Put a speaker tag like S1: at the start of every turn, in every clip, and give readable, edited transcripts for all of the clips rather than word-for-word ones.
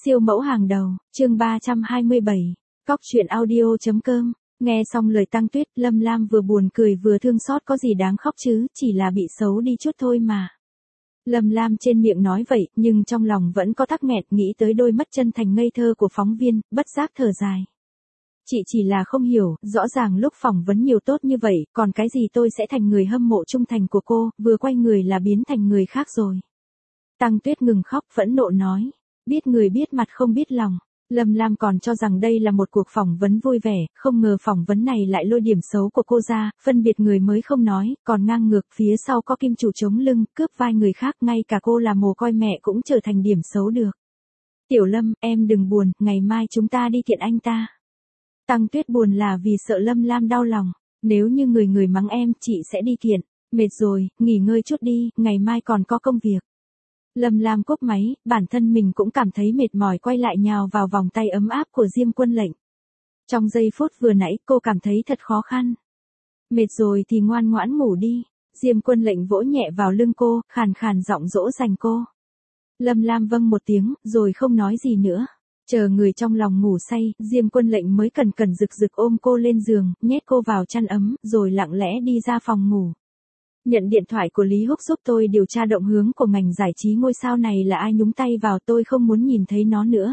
S1: Siêu mẫu hàng đầu, chương 327, cóc truyện audio.com. Nghe xong lời Tăng Tuyết, Lâm Lam vừa buồn cười vừa thương xót, có gì đáng khóc chứ, chỉ là bị xấu đi chút thôi mà. Lâm Lam trên miệng nói vậy, nhưng trong lòng vẫn có tắc nghẹn, nghĩ tới đôi mắt chân thành ngây thơ của phóng viên, bất giác thở dài. Chị chỉ là không hiểu, rõ ràng lúc phỏng vấn nhiều tốt như vậy, còn cái gì tôi sẽ thành người hâm mộ trung thành của cô, vừa quay người là biến thành người khác rồi. Tăng Tuyết ngừng khóc, phẫn nộ nói. Biết người biết mặt không biết lòng. Lâm Lam còn cho rằng đây là một cuộc phỏng vấn vui vẻ, không ngờ phỏng vấn này lại lôi điểm xấu của cô ra, phân biệt người mới không nói, còn ngang ngược phía sau có kim chủ chống lưng, cướp vai người khác, ngay cả cô là mồ côi mẹ cũng trở thành điểm xấu được. Tiểu Lâm, em đừng buồn, ngày mai chúng ta đi kiện anh ta. Tăng Tuyết buồn là vì sợ Lâm Lam đau lòng, nếu như người mắng em, chị sẽ đi kiện, mệt rồi, nghỉ ngơi chút đi, ngày mai còn có công việc. Lâm Lam cúp máy, bản thân mình cũng cảm thấy mệt mỏi, quay lại nhào vào vòng tay ấm áp của Diêm Quân Lệnh. Trong giây phút vừa nãy cô cảm thấy thật khó khăn. Mệt rồi thì ngoan ngoãn ngủ đi. Diêm Quân Lệnh vỗ nhẹ vào lưng cô, khàn khàn giọng dỗ dành cô. Lâm Lam vâng một tiếng, rồi không nói gì nữa. Chờ người trong lòng ngủ say, Diêm Quân Lệnh mới cẩn cẩn rực rực ôm cô lên giường, nhét cô vào chăn ấm, rồi lặng lẽ đi ra phòng ngủ. Nhận điện thoại của Lý Húc giúp tôi điều tra động hướng của ngành giải trí, ngôi sao này là ai nhúng tay vào, tôi không muốn nhìn thấy nó nữa.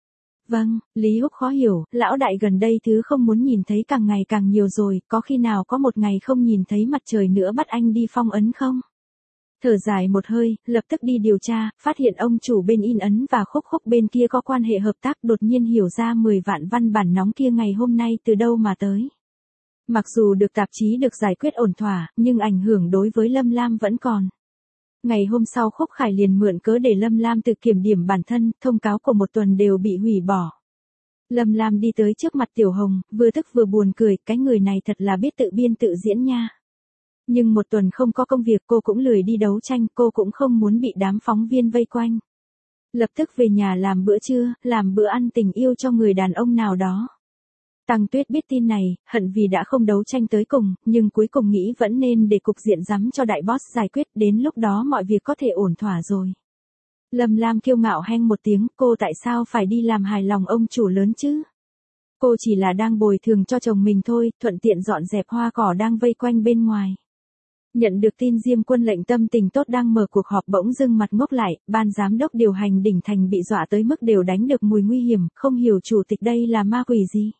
S1: Vâng, Lý Húc khó hiểu, lão đại gần đây thứ không muốn nhìn thấy càng ngày càng nhiều rồi, có khi nào có một ngày không nhìn thấy mặt trời nữa bắt anh đi phong ấn không? Thở dài một hơi, lập tức đi điều tra, phát hiện ông chủ bên in ấn và Khúc Khúc bên kia có quan hệ hợp tác, đột nhiên hiểu ra 10 vạn văn bản nóng kia ngày hôm nay từ đâu mà tới. Mặc dù được tạp chí được giải quyết ổn thỏa, nhưng ảnh hưởng đối với Lâm Lam vẫn còn. Ngày hôm sau Khúc Khải liền mượn cớ để Lâm Lam tự kiểm điểm bản thân, thông cáo của một tuần đều bị hủy bỏ. Lâm Lam đi tới trước mặt Tiểu Hồng, vừa tức vừa buồn cười, cái người này thật là biết tự biên tự diễn nha. Nhưng một tuần không có công việc cô cũng lười đi đấu tranh, cô cũng không muốn bị đám phóng viên vây quanh. Lập tức về nhà làm bữa trưa, làm bữa ăn tình yêu cho người đàn ông nào đó. Tăng Tuyết biết tin này, hận vì đã không đấu tranh tới cùng, nhưng cuối cùng nghĩ vẫn nên để cục diện rắm cho đại boss giải quyết, đến lúc đó mọi việc có thể ổn thỏa rồi. Lâm Lam kiêu ngạo heng một tiếng, cô tại sao phải đi làm hài lòng ông chủ lớn chứ? Cô chỉ là đang bồi thường cho chồng mình thôi, thuận tiện dọn dẹp hoa cỏ đang vây quanh bên ngoài. Nhận được tin Diêm Quân Lệnh tâm tình tốt đang mở cuộc họp bỗng dưng mặt ngốc lại, ban giám đốc điều hành đỉnh thành bị dọa tới mức đều đánh được mùi nguy hiểm, không hiểu chủ tịch đây là ma quỷ gì.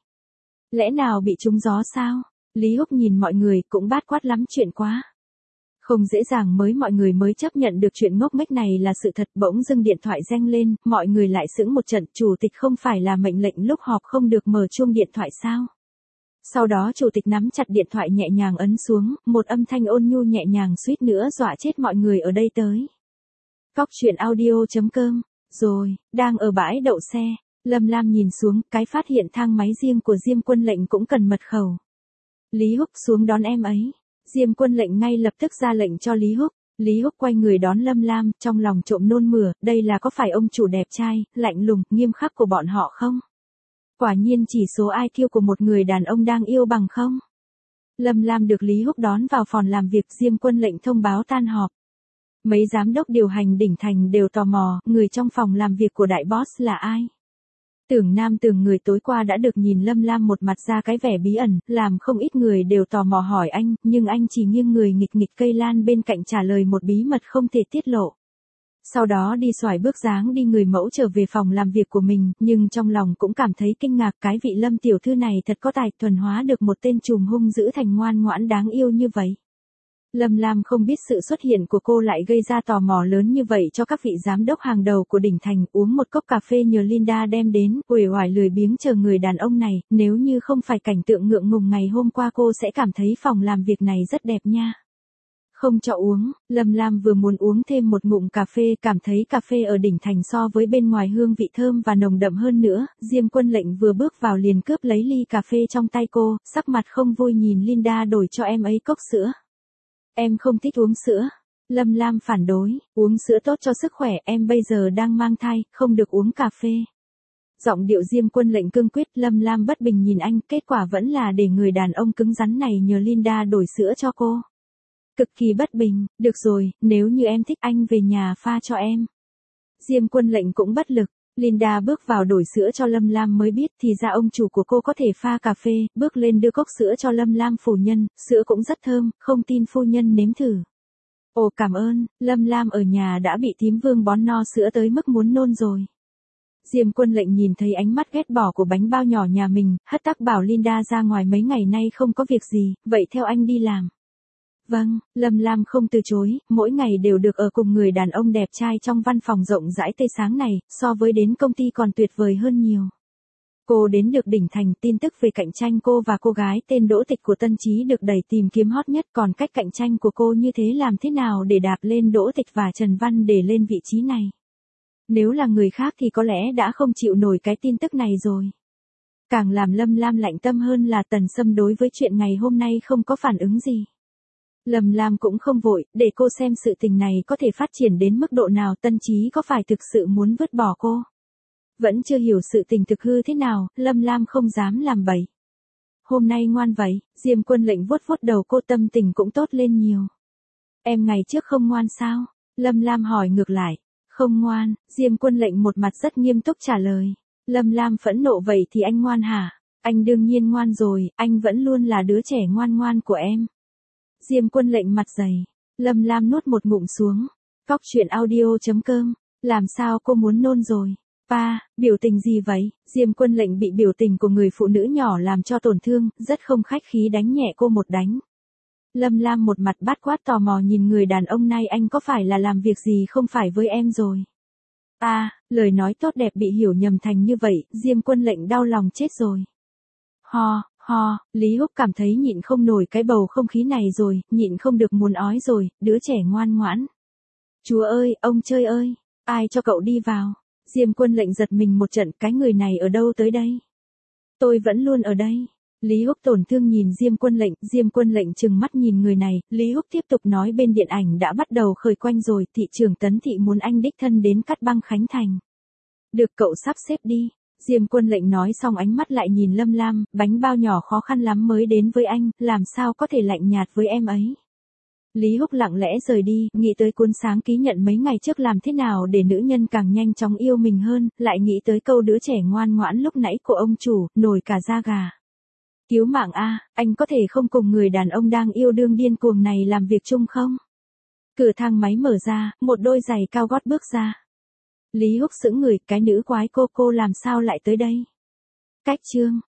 S1: Lẽ nào bị trúng gió sao? Lý Húc nhìn mọi người cũng bát quát lắm, chuyện quá. Không dễ dàng mọi người mới chấp nhận được chuyện ngốc nghếch này là sự thật, bỗng dưng điện thoại reng lên, mọi người lại sững một trận, chủ tịch không phải là mệnh lệnh lúc họp không được mở chuông điện thoại sao? Sau đó chủ tịch nắm chặt điện thoại nhẹ nhàng ấn xuống, một âm thanh ôn nhu nhẹ nhàng suýt nữa dọa chết mọi người ở đây tới. Cóc truyện audio.com, rồi, đang ở bãi đậu xe. Lâm Lam nhìn xuống, cái phát hiện thang máy riêng của Diêm Quân Lệnh cũng cần mật khẩu. Lý Húc xuống đón em ấy. Diêm Quân Lệnh ngay lập tức ra lệnh cho Lý Húc. Lý Húc quay người đón Lâm Lam, trong lòng trộm nôn mửa, đây là có phải ông chủ đẹp trai, lạnh lùng, nghiêm khắc của bọn họ không? Quả nhiên chỉ số IQ của một người đàn ông đang yêu bằng không? Lâm Lam được Lý Húc đón vào phòng làm việc, Diêm Quân Lệnh thông báo tan họp. Mấy giám đốc điều hành đỉnh thành đều tò mò, người trong phòng làm việc của đại boss là ai? Tưởng Nam tưởng người tối qua đã được nhìn Lâm Lam một mặt ra cái vẻ bí ẩn, làm không ít người đều tò mò hỏi anh, nhưng anh chỉ nghiêng người nghịch nghịch cây lan bên cạnh trả lời một bí mật không thể tiết lộ. Sau đó đi xoài bước dáng đi người mẫu trở về phòng làm việc của mình, nhưng trong lòng cũng cảm thấy kinh ngạc, cái vị Lâm tiểu thư này thật có tài, thuần hóa được một tên trùm hung dữ thành ngoan ngoãn đáng yêu như vậy. Lâm Lam không biết sự xuất hiện của cô lại gây ra tò mò lớn như vậy cho các vị giám đốc hàng đầu của đỉnh thành, uống một cốc cà phê nhờ Linda đem đến, uể oải lười biếng chờ người đàn ông này, nếu như không phải cảnh tượng ngượng ngùng ngày hôm qua cô sẽ cảm thấy phòng làm việc này rất đẹp nha. Không cho uống, Lâm Lam vừa muốn uống thêm một ngụm cà phê, cảm thấy cà phê ở đỉnh thành so với bên ngoài hương vị thơm và nồng đậm hơn nữa, Diêm Quân Lệnh vừa bước vào liền cướp lấy ly cà phê trong tay cô, sắc mặt không vui nhìn Linda đổi cho em ấy cốc sữa. Em không thích uống sữa. Lâm Lam phản đối, uống sữa tốt cho sức khỏe, em bây giờ đang mang thai, không được uống cà phê. Giọng điệu Diêm Quân Lệnh cương quyết, Lâm Lam bất bình nhìn anh, kết quả vẫn là để người đàn ông cứng rắn này nhờ Linda đổi sữa cho cô. Cực kỳ bất bình, được rồi, nếu như em thích anh về nhà pha cho em. Diêm Quân Lệnh cũng bất lực, Linda bước vào đổi sữa cho Lâm Lam mới biết thì ra ông chủ của cô có thể pha cà phê, bước lên đưa cốc sữa cho Lâm Lam phu nhân, sữa cũng rất thơm, không tin phu nhân nếm thử. Ồ cảm ơn, Lâm Lam ở nhà đã bị thím Vương bón no sữa tới mức muốn nôn rồi. Diêm Quân Lệnh nhìn thấy ánh mắt ghét bỏ của bánh bao nhỏ nhà mình, hất tắc bảo Linda ra ngoài mấy ngày nay không có việc gì, vậy theo anh đi làm. Vâng, Lâm Lam không từ chối, mỗi ngày đều được ở cùng người đàn ông đẹp trai trong văn phòng rộng rãi tươi sáng này, so với đến công ty còn tuyệt vời hơn nhiều. Cô đến được đỉnh thành, tin tức về cạnh tranh cô và cô gái tên Đỗ Tịch của Tân Chí được đẩy tìm kiếm hot nhất, còn cách cạnh tranh của cô như thế làm thế nào để đạp lên Đỗ Tịch và Trần Văn để lên vị trí này. Nếu là người khác thì có lẽ đã không chịu nổi cái tin tức này rồi. Càng làm Lâm Lam lạnh tâm hơn là Tần Sâm đối với chuyện ngày hôm nay không có phản ứng gì. Lâm Lam cũng không vội, để cô xem sự tình này có thể phát triển đến mức độ nào, Tân Chí có phải thực sự muốn vứt bỏ cô. Vẫn chưa hiểu sự tình thực hư thế nào, Lâm Lam không dám làm bậy. Hôm nay ngoan vậy, Diêm Quân Lệnh vuốt vuốt đầu cô, tâm tình cũng tốt lên nhiều. Em ngày trước không ngoan sao? Lâm Lam hỏi ngược lại. Không ngoan, Diêm Quân Lệnh một mặt rất nghiêm túc trả lời. Lâm Lam phẫn nộ, vậy thì anh ngoan hả? Anh đương nhiên ngoan rồi, anh vẫn luôn là đứa trẻ ngoan ngoan của em. Diêm Quân Lệnh mặt dày. Lâm Lam nuốt một ngụm xuống. Cóc truyện audio.com. Làm sao cô muốn nôn rồi? Pa, biểu tình gì vậy? Diêm Quân Lệnh bị biểu tình của người phụ nữ nhỏ làm cho tổn thương, rất không khách khí đánh nhẹ cô một đánh. Lâm Lam một mặt bát quát tò mò nhìn người đàn ông này, anh có phải là làm việc gì không phải với em rồi? Lời nói tốt đẹp bị hiểu nhầm thành như vậy, Diêm Quân Lệnh đau lòng chết rồi. Ho, Lý Húc cảm thấy nhịn không nổi cái bầu không khí này rồi, nhịn không được muốn ói rồi, đứa trẻ ngoan ngoãn. Chúa ơi, ông chơi ơi, ai cho cậu đi vào? Diêm Quân Lệnh giật mình một trận, cái người này ở đâu tới đây? Tôi vẫn luôn ở đây. Lý Húc tổn thương nhìn Diêm Quân Lệnh trừng mắt nhìn người này, Lý Húc tiếp tục nói, bên điện ảnh đã bắt đầu khởi quanh rồi, thị trưởng Tấn Thị muốn anh đích thân đến cắt băng Khánh Thành. Được, cậu sắp xếp đi. Diêm Quân Lệnh nói xong ánh mắt lại nhìn Lâm Lam, bánh bao nhỏ khó khăn lắm mới đến với anh, làm sao có thể lạnh nhạt với em ấy. Lý Húc lặng lẽ rời đi, nghĩ tới cuốn sáng ký nhận mấy ngày trước làm thế nào để nữ nhân càng nhanh chóng yêu mình hơn, lại nghĩ tới câu đứa trẻ ngoan ngoãn lúc nãy của ông chủ, nổi cả da gà. Cứu mạng a, anh có thể không cùng người đàn ông đang yêu đương điên cuồng này làm việc chung không? Cửa thang máy mở ra, một đôi giày cao gót bước ra. Lý Húc sững người, cái nữ quái cô làm sao lại tới đây? Cách chương